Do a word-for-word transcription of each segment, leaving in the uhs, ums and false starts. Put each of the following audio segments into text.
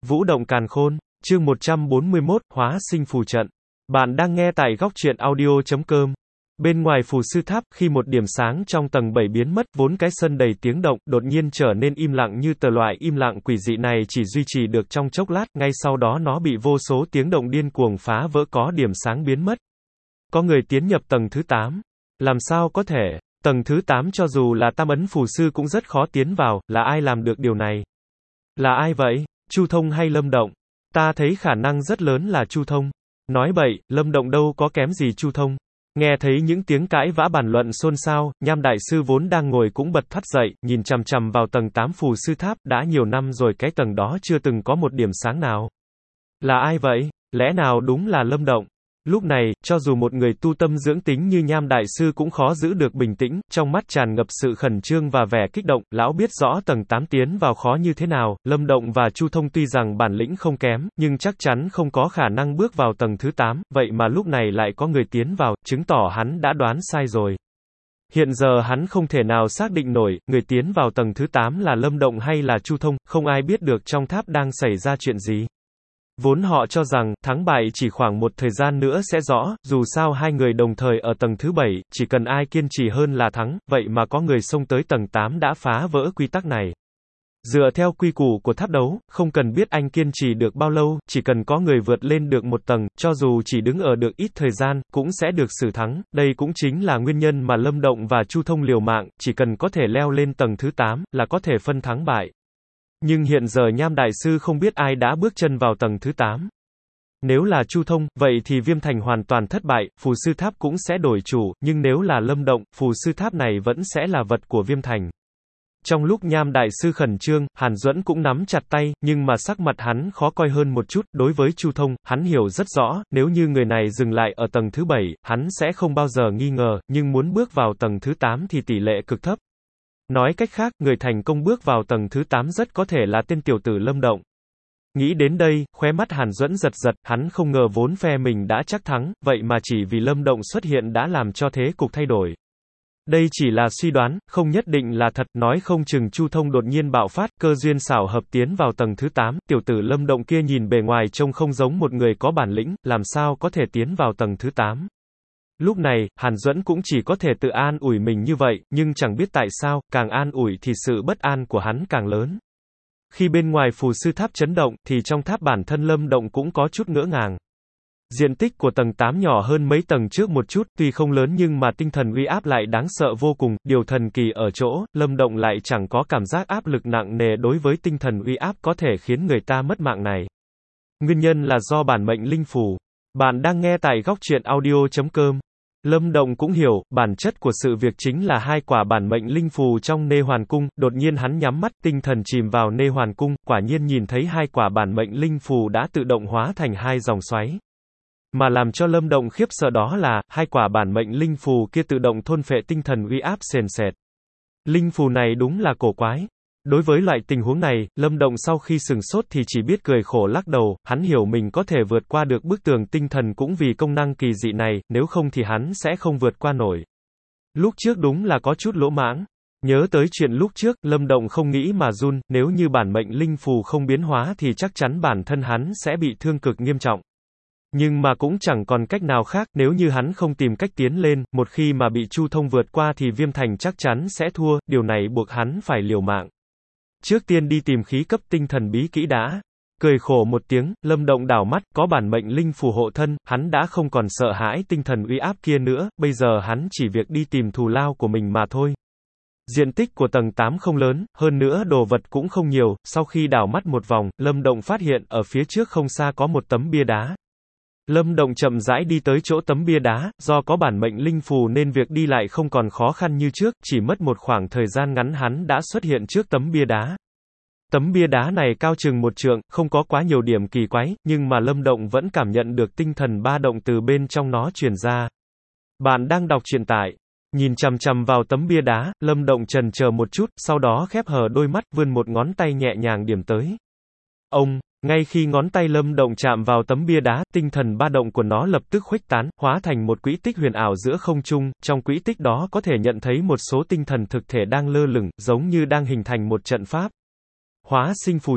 Vũ động càn khôn, chương một trăm bốn mươi mốt, hóa sinh phù trận. Bạn đang nghe tại góc truyện audio chấm com. Bên ngoài phù sư tháp, khi một điểm sáng trong tầng bảy biến mất, vốn cái sân đầy tiếng động, đột nhiên trở nên im lặng như tờ. Loại im lặng quỷ dị này chỉ duy trì được trong chốc lát, ngay sau đó nó bị vô số tiếng động điên cuồng phá vỡ, có điểm sáng biến mất. Có người tiến nhập tầng thứ tám. Làm sao có thể? Tầng thứ tám cho dù là tam ấn phù sư cũng rất khó tiến vào, là ai làm được điều này? Là ai vậy? Chu Thông hay Lâm Động? Ta thấy khả năng rất lớn là Chu Thông. Nói bậy, Lâm Động đâu có kém gì Chu Thông. Nghe thấy những tiếng cãi vã bàn luận xôn xao, Nham đại sư vốn đang ngồi cũng bật thoát dậy, nhìn chằm chằm vào tầng tám phù sư tháp, đã nhiều năm rồi cái tầng đó chưa từng có một điểm sáng nào. Là ai vậy? Lẽ nào đúng là Lâm Động? Lúc này, cho dù một người tu tâm dưỡng tính như Nham đại sư cũng khó giữ được bình tĩnh, trong mắt tràn ngập sự khẩn trương và vẻ kích động. Lão biết rõ tầng tám tiến vào khó như thế nào, Lâm Động và Chu Thông tuy rằng bản lĩnh không kém, nhưng chắc chắn không có khả năng bước vào tầng thứ tám, vậy mà lúc này lại có người tiến vào, chứng tỏ hắn đã đoán sai rồi. Hiện giờ hắn không thể nào xác định nổi, người tiến vào tầng thứ tám là Lâm Động hay là Chu Thông, không ai biết được trong tháp đang xảy ra chuyện gì. Vốn họ cho rằng, thắng bại chỉ khoảng một thời gian nữa sẽ rõ, dù sao hai người đồng thời ở tầng thứ bảy, chỉ cần ai kiên trì hơn là thắng, vậy mà có người xông tới tầng tám đã phá vỡ quy tắc này. Dựa theo quy củ của tháp đấu, không cần biết anh kiên trì được bao lâu, chỉ cần có người vượt lên được một tầng, cho dù chỉ đứng ở được ít thời gian, cũng sẽ được xử thắng. Đây cũng chính là nguyên nhân mà Lâm Động và Chu Thông liều mạng, chỉ cần có thể leo lên tầng thứ tám, là có thể phân thắng bại. Nhưng hiện giờ Nham đại sư không biết ai đã bước chân vào tầng thứ tám. Nếu là Chu Thông, vậy thì Viêm Thành hoàn toàn thất bại, phù sư tháp cũng sẽ đổi chủ, nhưng nếu là Lâm Động, phù sư tháp này vẫn sẽ là vật của Viêm Thành. Trong lúc Nham đại sư khẩn trương, Hàn Duẫn cũng nắm chặt tay, nhưng mà sắc mặt hắn khó coi hơn một chút. Đối với Chu Thông, hắn hiểu rất rõ, nếu như người này dừng lại ở tầng thứ bảy, hắn sẽ không bao giờ nghi ngờ, nhưng muốn bước vào tầng thứ tám thì tỷ lệ cực thấp. Nói cách khác, người thành công bước vào tầng thứ tám rất có thể là tên tiểu tử Lâm Động. Nghĩ đến đây, khóe mắt Hàn Duẫn giật giật, hắn không ngờ vốn phe mình đã chắc thắng, vậy mà chỉ vì Lâm Động xuất hiện đã làm cho thế cục thay đổi. Đây chỉ là suy đoán, không nhất định là thật, nói không chừng Chu Thông đột nhiên bạo phát, cơ duyên xảo hợp tiến vào tầng thứ tám, tiểu tử Lâm Động kia nhìn bề ngoài trông không giống một người có bản lĩnh, làm sao có thể tiến vào tầng thứ tám. Lúc này, Hàn Duẫn cũng chỉ có thể tự an ủi mình như vậy, nhưng chẳng biết tại sao, càng an ủi thì sự bất an của hắn càng lớn. Khi bên ngoài phù sư tháp chấn động, thì trong tháp bản thân Lâm Động cũng có chút ngỡ ngàng. Diện tích của tầng tám nhỏ hơn mấy tầng trước một chút, tuy không lớn nhưng mà tinh thần uy áp lại đáng sợ vô cùng, điều thần kỳ ở chỗ, Lâm Động lại chẳng có cảm giác áp lực nặng nề đối với tinh thần uy áp có thể khiến người ta mất mạng này. Nguyên nhân là do bản mệnh linh phù. Bạn đang nghe tại góc truyện audio chấm com. Lâm Động cũng hiểu, bản chất của sự việc chính là hai quả bản mệnh linh phù trong Nê Hoàn Cung, đột nhiên hắn nhắm mắt, tinh thần chìm vào Nê Hoàn Cung, quả nhiên nhìn thấy hai quả bản mệnh linh phù đã tự động hóa thành hai dòng xoáy. Mà làm cho Lâm Động khiếp sợ đó là, hai quả bản mệnh linh phù kia tự động thôn phệ tinh thần uy áp sền sệt. Linh phù này đúng là cổ quái. Đối với loại tình huống này, Lâm Động sau khi sừng sốt thì chỉ biết cười khổ lắc đầu, hắn hiểu mình có thể vượt qua được bức tường tinh thần cũng vì công năng kỳ dị này, nếu không thì hắn sẽ không vượt qua nổi. Lúc trước đúng là có chút lỗ mãng. Nhớ tới chuyện lúc trước, Lâm Động không nghĩ mà run, nếu như bản mệnh linh phù không biến hóa thì chắc chắn bản thân hắn sẽ bị thương cực nghiêm trọng. Nhưng mà cũng chẳng còn cách nào khác, nếu như hắn không tìm cách tiến lên, một khi mà bị Chu Thông vượt qua thì Viêm Thành chắc chắn sẽ thua, điều này buộc hắn phải liều mạng. Trước tiên đi tìm khí cấp tinh thần bí kỹ đã. Cười khổ một tiếng, Lâm Động đảo mắt, có bản mệnh linh phù hộ thân, hắn đã không còn sợ hãi tinh thần uy áp kia nữa, bây giờ hắn chỉ việc đi tìm thù lao của mình mà thôi. Diện tích của tầng tám không lớn, hơn nữa đồ vật cũng không nhiều, sau khi đảo mắt một vòng, Lâm Động phát hiện, ở phía trước không xa có một tấm bia đá. Lâm Động chậm rãi đi tới chỗ tấm bia đá, do có bản mệnh linh phù nên việc đi lại không còn khó khăn như trước, chỉ mất một khoảng thời gian ngắn hắn đã xuất hiện trước tấm bia đá. Tấm bia đá này cao chừng một trượng, không có quá nhiều điểm kỳ quái, nhưng mà Lâm Động vẫn cảm nhận được tinh thần ba động từ bên trong nó truyền ra. Bạn đang đọc truyện tại. Nhìn chằm chằm vào tấm bia đá, Lâm Động chần chờ một chút, sau đó khép hờ đôi mắt, vươn một ngón tay nhẹ nhàng điểm tới. Ông, ngay khi ngón tay Lâm Động chạm vào tấm bia đá, tinh thần ba động của nó lập tức khuếch tán, hóa thành một quỹ tích huyền ảo giữa không trung, trong quỹ tích đó có thể nhận thấy một số tinh thần thực thể đang lơ lửng, giống như đang hình thành một trận pháp. Hóa sinh phù trận.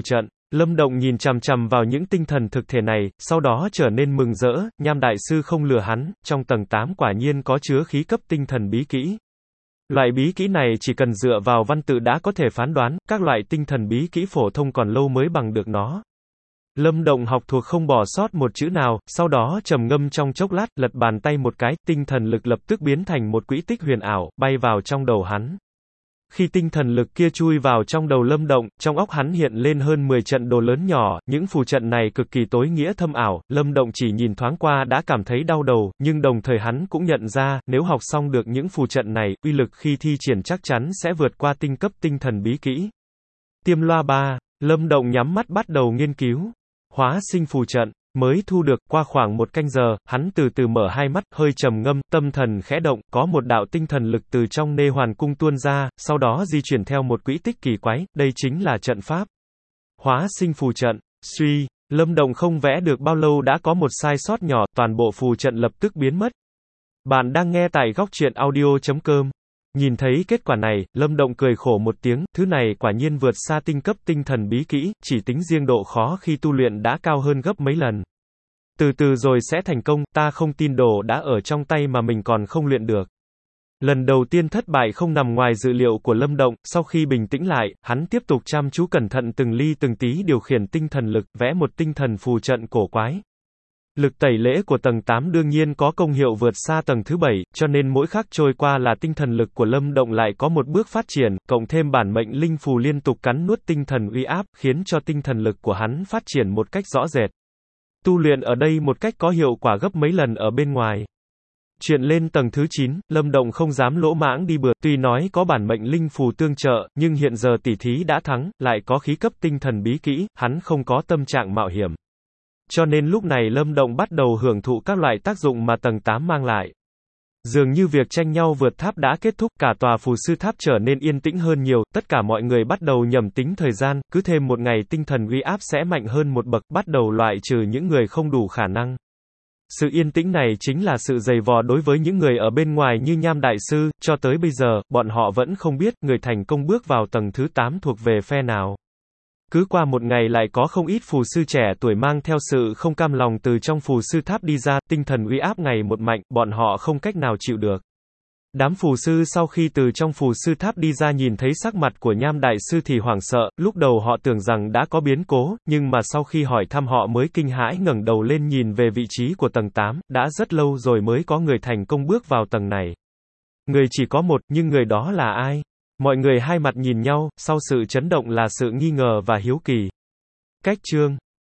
Lâm Động nhìn chằm chằm vào những tinh thần thực thể này, sau đó trở nên mừng rỡ, Nham Đại Sư không lừa hắn, trong tầng tám quả nhiên có chứa khí cấp tinh thần bí kỹ. Loại bí kỹ này chỉ cần dựa vào văn tự đã có thể phán đoán, các loại tinh thần bí kỹ phổ thông còn lâu mới bằng được nó. Lâm Động học thuộc không bỏ sót một chữ nào, sau đó trầm ngâm trong chốc lát, lật bàn tay một cái, tinh thần lực lập tức biến thành một quỹ tích huyền ảo, bay vào trong đầu hắn. Khi tinh thần lực kia chui vào trong đầu Lâm Động, trong óc hắn hiện lên hơn mười trận đồ lớn nhỏ, những phù trận này cực kỳ tối nghĩa thâm ảo, Lâm Động chỉ nhìn thoáng qua đã cảm thấy đau đầu, nhưng đồng thời hắn cũng nhận ra, nếu học xong được những phù trận này, uy lực khi thi triển chắc chắn sẽ vượt qua tinh cấp tinh thần bí kỹ. Tiêm loa ba, Lâm Động nhắm mắt bắt đầu nghiên cứu. Hóa sinh phù trận. Mới thu được, qua khoảng một canh giờ, hắn từ từ mở hai mắt, hơi trầm ngâm, tâm thần khẽ động, có một đạo tinh thần lực từ trong nê hoàn cung tuôn ra, sau đó di chuyển theo một quỹ tích kỳ quái, đây chính là trận pháp. Hóa sinh phù trận. Suy, Lâm Động không vẽ được bao lâu đã có một sai sót nhỏ, toàn bộ phù trận lập tức biến mất. Bạn đang nghe tại góc truyện audio chấm com. Nhìn thấy kết quả này, Lâm Động cười khổ một tiếng, thứ này quả nhiên vượt xa tinh cấp tinh thần bí kỹ, chỉ tính riêng độ khó khi tu luyện đã cao hơn gấp mấy lần. Từ từ rồi sẽ thành công, ta không tin đồ đã ở trong tay mà mình còn không luyện được. Lần đầu tiên thất bại không nằm ngoài dự liệu của Lâm Động, sau khi bình tĩnh lại, hắn tiếp tục chăm chú cẩn thận từng ly từng tí điều khiển tinh thần lực, vẽ một tinh thần phù trận cổ quái. Lực tẩy lễ của tầng tám đương nhiên có công hiệu vượt xa tầng thứ bảy, cho nên mỗi khắc trôi qua là tinh thần lực của Lâm Động lại có một bước phát triển, cộng thêm bản mệnh linh phù liên tục cắn nuốt tinh thần uy áp, khiến cho tinh thần lực của hắn phát triển một cách rõ rệt. Tu luyện ở đây một cách có hiệu quả gấp mấy lần ở bên ngoài. Chuyện lên tầng thứ chín, Lâm Động không dám lỗ mãng đi bừa, tuy nói có bản mệnh linh phù tương trợ, nhưng hiện giờ tỷ thí đã thắng, lại có khí cấp tinh thần bí kỹ, hắn không có tâm trạng mạo hiểm. Cho nên lúc này Lâm Động bắt đầu hưởng thụ các loại tác dụng mà tầng tám mang lại. Dường như việc tranh nhau vượt tháp đã kết thúc, cả tòa phù sư tháp trở nên yên tĩnh hơn nhiều, tất cả mọi người bắt đầu nhẩm tính thời gian, cứ thêm một ngày tinh thần uy áp sẽ mạnh hơn một bậc, bắt đầu loại trừ những người không đủ khả năng. Sự yên tĩnh này chính là sự dày vò đối với những người ở bên ngoài như Nham Đại Sư, cho tới bây giờ, bọn họ vẫn không biết, người thành công bước vào tầng thứ tám thuộc về phe nào. Cứ qua một ngày lại có không ít phù sư trẻ tuổi mang theo sự không cam lòng từ trong phù sư tháp đi ra, tinh thần uy áp ngày một mạnh, bọn họ không cách nào chịu được. Đám phù sư sau khi từ trong phù sư tháp đi ra nhìn thấy sắc mặt của Nham Đại Sư thì hoảng sợ, lúc đầu họ tưởng rằng đã có biến cố, nhưng mà sau khi hỏi thăm họ mới kinh hãi ngẩng đầu lên nhìn về vị trí của tầng tám, đã rất lâu rồi mới có người thành công bước vào tầng này. Người chỉ có một, nhưng người đó là ai? Mọi người hai mặt nhìn nhau, sau sự chấn động là sự nghi ngờ và hiếu kỳ. Cách chương